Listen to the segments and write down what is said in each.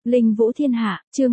Linh Vũ Thiên Hạ, chương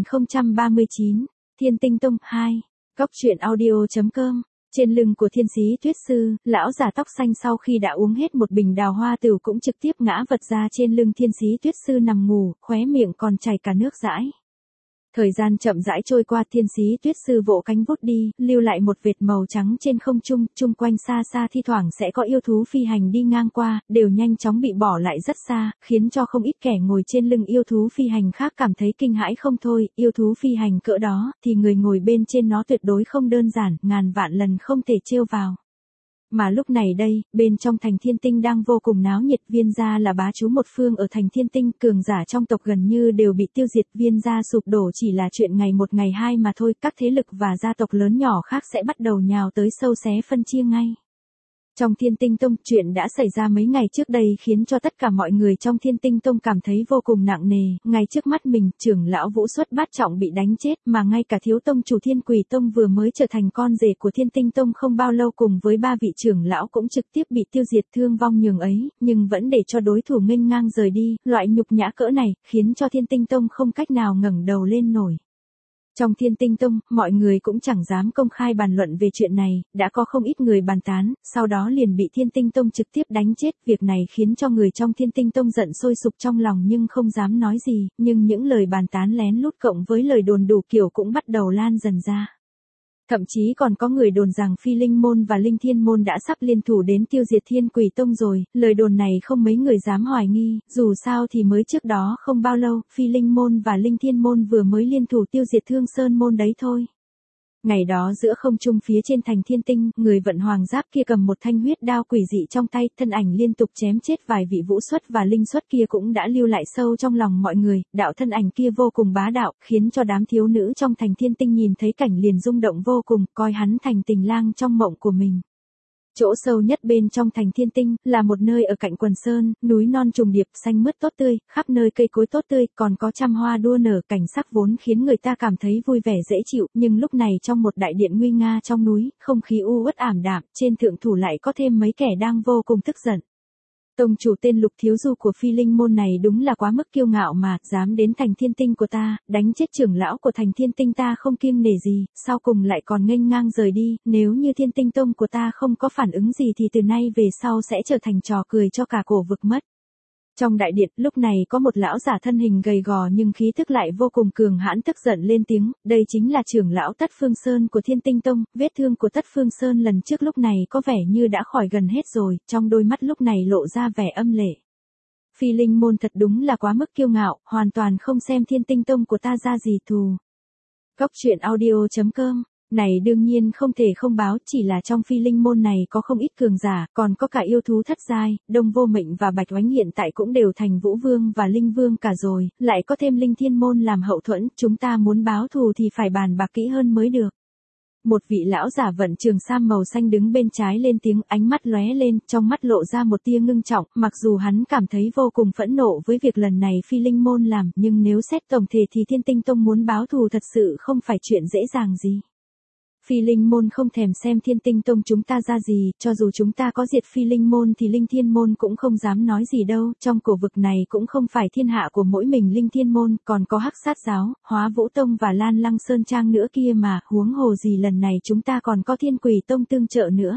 1039, Thiên Tinh Tông 2, Góc truyện audio.com. Trên lưng của Thiên Sĩ Tuyết Sư, lão già tóc xanh sau khi đã uống hết một bình đào hoa tửu cũng trực tiếp ngã vật ra trên lưng Thiên Sĩ Tuyết Sư nằm ngủ, khóe miệng còn chảy cả nước dãi. Thời gian chậm rãi trôi qua, Thiên Sĩ Tuyết Sư vỗ cánh vút đi, lưu lại một vệt màu trắng trên không trung, chung quanh xa xa thi thoảng sẽ có yêu thú phi hành đi ngang qua, đều nhanh chóng bị bỏ lại rất xa, khiến cho không ít kẻ ngồi trên lưng yêu thú phi hành khác cảm thấy kinh hãi không thôi. Yêu thú phi hành cỡ đó, thì người ngồi bên trên nó tuyệt đối không đơn giản, ngàn vạn lần không thể trêu vào. Mà lúc này đây, bên trong thành Thiên Tinh đang vô cùng náo nhiệt. Viên gia là bá chủ một phương ở thành Thiên Tinh, cường giả trong tộc gần như đều bị tiêu diệt. Viên gia sụp đổ chỉ là chuyện ngày một ngày hai mà thôi, các thế lực và gia tộc lớn nhỏ khác sẽ bắt đầu nhào tới sâu xé phân chia ngay. Trong Thiên Tinh Tông, chuyện đã xảy ra mấy ngày trước đây khiến cho tất cả mọi người trong Thiên Tinh Tông cảm thấy vô cùng nặng nề. Ngay trước mắt mình, trưởng lão Vũ Xuất Bát Trọng bị đánh chết, mà ngay cả thiếu tông chủ Thiên Quỷ Tông vừa mới trở thành con rể của Thiên Tinh Tông không bao lâu cùng với ba vị trưởng lão cũng trực tiếp bị tiêu diệt, thương vong nhường ấy, nhưng vẫn để cho đối thủ nghênh ngang rời đi. Loại nhục nhã cỡ này khiến cho Thiên Tinh Tông không cách nào ngẩng đầu lên nổi. Trong Thiên Tinh Tông, mọi người cũng chẳng dám công khai bàn luận về chuyện này, đã có không ít người bàn tán, sau đó liền bị Thiên Tinh Tông trực tiếp đánh chết. Việc này khiến cho người trong Thiên Tinh Tông giận sôi sục trong lòng nhưng không dám nói gì, nhưng những lời bàn tán lén lút cộng với lời đồn đủ kiểu cũng bắt đầu lan dần ra. Thậm chí còn có người đồn rằng Phi Linh Môn và Linh Thiên Môn đã sắp liên thủ đến tiêu diệt Thiên Quỷ Tông rồi. Lời đồn này không mấy người dám hoài nghi, dù sao thì mới trước đó không bao lâu, Phi Linh Môn và Linh Thiên Môn vừa mới liên thủ tiêu diệt Thương Sơn Môn đấy thôi. Ngày đó giữa không trung phía trên thành Thiên Tinh, người vận hoàng giáp kia cầm một thanh huyết đao quỷ dị trong tay, thân ảnh liên tục chém chết vài vị Vũ Xuất và Linh Xuất kia cũng đã lưu lại sâu trong lòng mọi người. Đạo thân ảnh kia vô cùng bá đạo, khiến cho đám thiếu nữ trong thành Thiên Tinh nhìn thấy cảnh liền rung động vô cùng, coi hắn thành tình lang trong mộng của mình. Chỗ sâu nhất bên trong thành Thiên Tinh, là một nơi ở cạnh quần sơn, núi non trùng điệp, xanh mướt tốt tươi, khắp nơi cây cối tốt tươi, còn có trăm hoa đua nở, cảnh sắc vốn khiến người ta cảm thấy vui vẻ dễ chịu, nhưng lúc này trong một đại điện nguy nga trong núi, không khí u uất ảm đạm, trên thượng thủ lại có thêm mấy kẻ đang vô cùng tức giận. Tông chủ tên Lục Thiếu Du của Phi Linh Môn này đúng là quá mức kiêu ngạo mà, dám đến thành Thiên Tinh của ta, đánh chết trưởng lão của thành Thiên Tinh ta không kiêng nể gì, sau cùng lại còn nghênh ngang rời đi. Nếu như Thiên Tinh Tông của ta không có phản ứng gì thì từ nay về sau sẽ trở thành trò cười cho cả cổ vực mất. Trong đại điện, lúc này có một lão giả thân hình gầy gò nhưng khí thức lại vô cùng cường hãn tức giận lên tiếng, đây chính là trưởng lão Tất Phương Sơn của Thiên Tinh Tông. Vết thương của Tất Phương Sơn lần trước lúc này có vẻ như đã khỏi gần hết rồi, trong đôi mắt lúc này lộ ra vẻ âm lệ. Phi Linh Môn thật đúng là quá mức kiêu ngạo, hoàn toàn không xem Thiên Tinh Tông của ta ra gì thù. Góc truyện audio.com. Này đương nhiên không thể không báo, chỉ là trong Phi Linh Môn này có không ít cường giả, còn có cả yêu thú thất giai, Đông Vô Mệnh và Bạch Oánh hiện tại cũng đều thành Vũ Vương và Linh Vương cả rồi, lại có thêm Linh Thiên Môn làm hậu thuẫn, chúng ta muốn báo thù thì phải bàn bạc kỹ hơn mới được. Một vị lão giả vận trường sam màu xanh đứng bên trái lên tiếng, ánh mắt lóe lên, trong mắt lộ ra một tia ngưng trọng, mặc dù hắn cảm thấy vô cùng phẫn nộ với việc lần này Phi Linh Môn làm, nhưng nếu xét tổng thể thì Thiên Tinh Tông muốn báo thù thật sự không phải chuyện dễ dàng gì. Phi Linh Môn không thèm xem Thiên Tinh Tông chúng ta ra gì, cho dù chúng ta có diệt Phi Linh Môn thì Linh Thiên Môn cũng không dám nói gì đâu, trong cổ vực này cũng không phải thiên hạ của mỗi mình Linh Thiên Môn, còn có Hắc Sát Giáo, Hóa Vũ Tông và Lan Lăng Sơn Trang nữa kia mà, huống hồ gì lần này chúng ta còn có Thiên Quỷ Tông tương trợ nữa.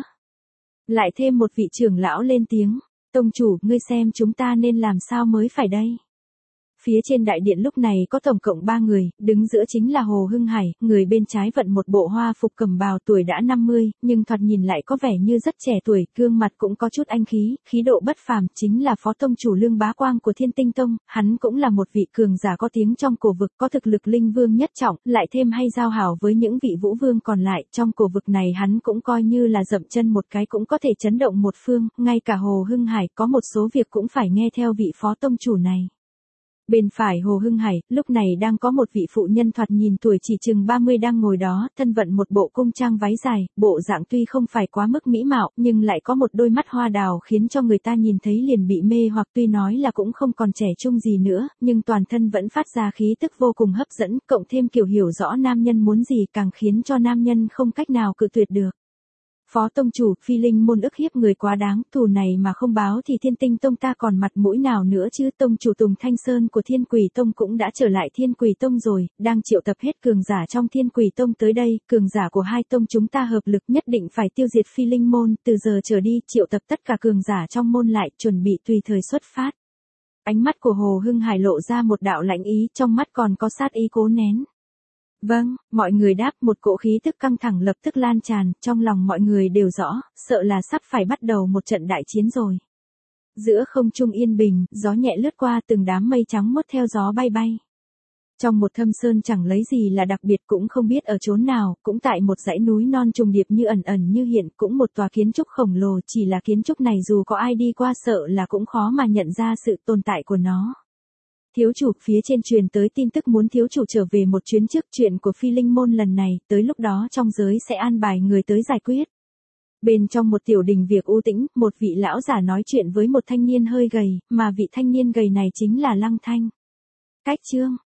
Lại thêm một vị trưởng lão lên tiếng, tông chủ, ngươi xem chúng ta nên làm sao mới phải đây. Phía trên đại điện lúc này có tổng cộng 3 người, đứng giữa chính là Hồ Hưng Hải, người bên trái vận một bộ hoa phục cẩm bào, tuổi đã 50, nhưng thoạt nhìn lại có vẻ như rất trẻ tuổi, gương mặt cũng có chút anh khí, khí độ bất phàm, chính là phó tông chủ Lương Bá Quang của Thiên Tinh Tông, hắn cũng là một vị cường giả có tiếng trong cổ vực, có thực lực linh vương nhất trọng, lại thêm hay giao hảo với những vị vũ vương còn lại, trong cổ vực này hắn cũng coi như là dậm chân một cái cũng có thể chấn động một phương, ngay cả Hồ Hưng Hải có một số việc cũng phải nghe theo vị phó tông chủ này. Bên phải Hồ Hưng Hải, lúc này đang có một vị phụ nhân thoạt nhìn tuổi chỉ chừng 30 đang ngồi đó, thân vận một bộ cung trang váy dài, bộ dạng tuy không phải quá mức mỹ mạo, nhưng lại có một đôi mắt hoa đào khiến cho người ta nhìn thấy liền bị mê hoặc, tuy nói là cũng không còn trẻ trung gì nữa, nhưng toàn thân vẫn phát ra khí tức vô cùng hấp dẫn, cộng thêm kiểu hiểu rõ nam nhân muốn gì càng khiến cho nam nhân không cách nào cự tuyệt được. Phó tông chủ, Phi Linh môn ức hiếp người quá đáng, thù này mà không báo thì Thiên Tinh tông ta còn mặt mũi nào nữa chứ. Tông chủ Tùng Thanh Sơn của Thiên Quỷ tông cũng đã trở lại Thiên Quỷ tông rồi, đang triệu tập hết cường giả trong Thiên Quỷ tông tới đây, cường giả của hai tông chúng ta hợp lực nhất định phải tiêu diệt Phi Linh môn, từ giờ trở đi triệu tập tất cả cường giả trong môn lại, chuẩn bị tùy thời xuất phát. Ánh mắt của Hồ Hưng Hải lộ ra một đạo lãnh ý, trong mắt còn có sát ý cố nén. Vâng, mọi người đáp, một cỗ khí tức căng thẳng lập tức lan tràn, trong lòng mọi người đều rõ, sợ là sắp phải bắt đầu một trận đại chiến rồi. Giữa không trung yên bình, gió nhẹ lướt qua, từng đám mây trắng mốt theo gió bay bay. Trong một thâm sơn chẳng lấy gì là đặc biệt, cũng không biết ở chốn nào, cũng tại một dãy núi non trùng điệp như ẩn ẩn như hiện, cũng một tòa kiến trúc khổng lồ, chỉ là kiến trúc này dù có ai đi qua sợ là cũng khó mà nhận ra sự tồn tại của nó. Thiếu chủ, phía trên truyền tới tin tức muốn thiếu chủ trở về một chuyến trước, chuyện của Phi Linh môn lần này, tới lúc đó trong giới sẽ an bài người tới giải quyết. Bên trong một tiểu đình việc u tĩnh, một vị lão giả nói chuyện với một thanh niên hơi gầy, mà vị thanh niên gầy này chính là Lăng Thanh. Cách chương